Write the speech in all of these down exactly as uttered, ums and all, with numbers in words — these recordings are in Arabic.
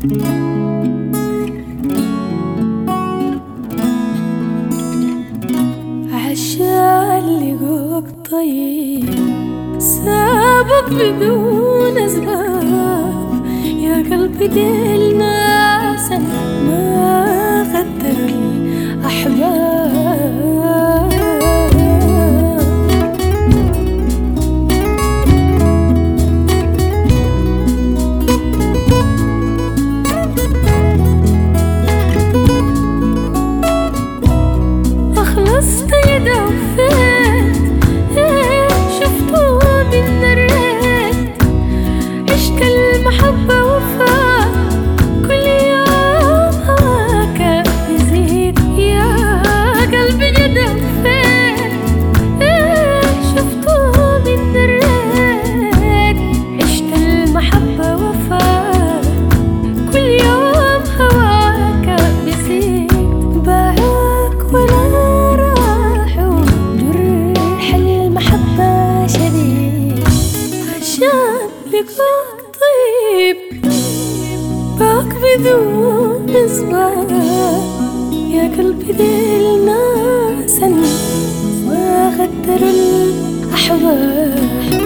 عشان لقوك طيب سابك بدون أسباب، يا قلبي دي الناس ما قدر الأحباب. أخلصت يدا وفات إيه شفتوا من الريت، عشت المحبة وفات كل يوم هواك يزيد يا قلبي يدا وفات إيه شفتوا من الريت، عشت المحبة وفات كل يوم هواك يزيد. باعوك ولا لقاك طيب باك بدون أسباب، يا قلبي دي الناس ما غدر الأحباب.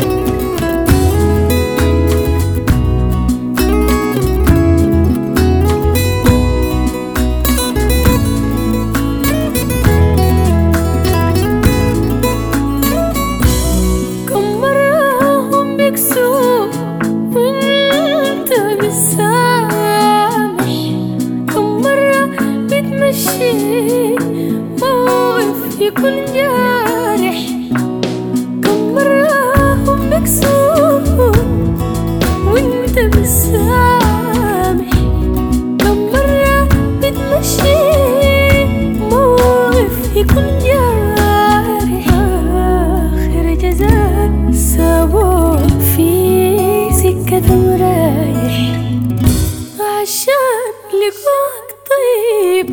موقف يكون جارح، كم مرة هم مكسوف وانت مسامح، كم مرة بتمشي موقف يكون جارح. آخر جزاء سابوك في سكة ورايح، عشان لقاك طيب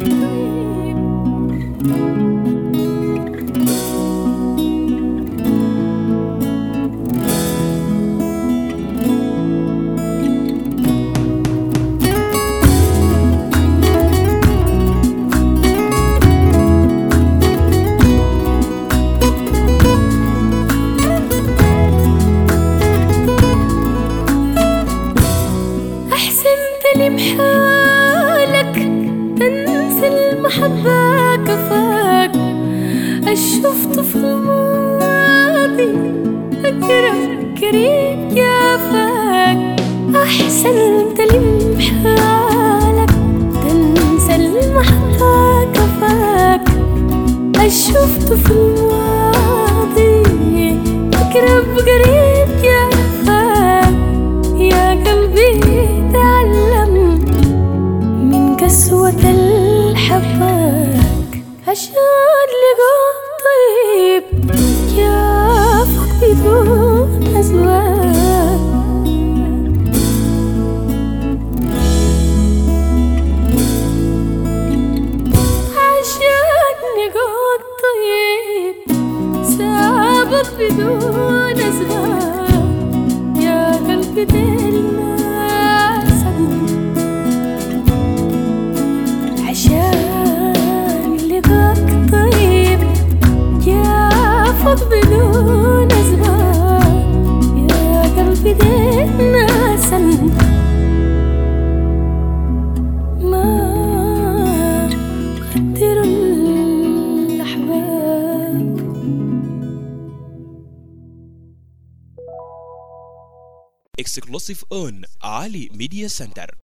لمحالك تنسى المحبة كفاك، الشفت في الماضي أقرب قريب جافاك. أحسن لمحالك تنسى المحبة كفاك، الشفت في الماضي أقرب قريب جافاك. يا قلبي تعلم من قسوة الحباك، عشان لقاك طيب جافك بدون أسباب. عشان لقاك طيب سابك بدون أسباب، يا قلبي دلنا عشان لقاك طيب جافك بدون أسباب، يا قلبي دي الناس ما قدر الأحباب. Exclusive on Ali Media Center.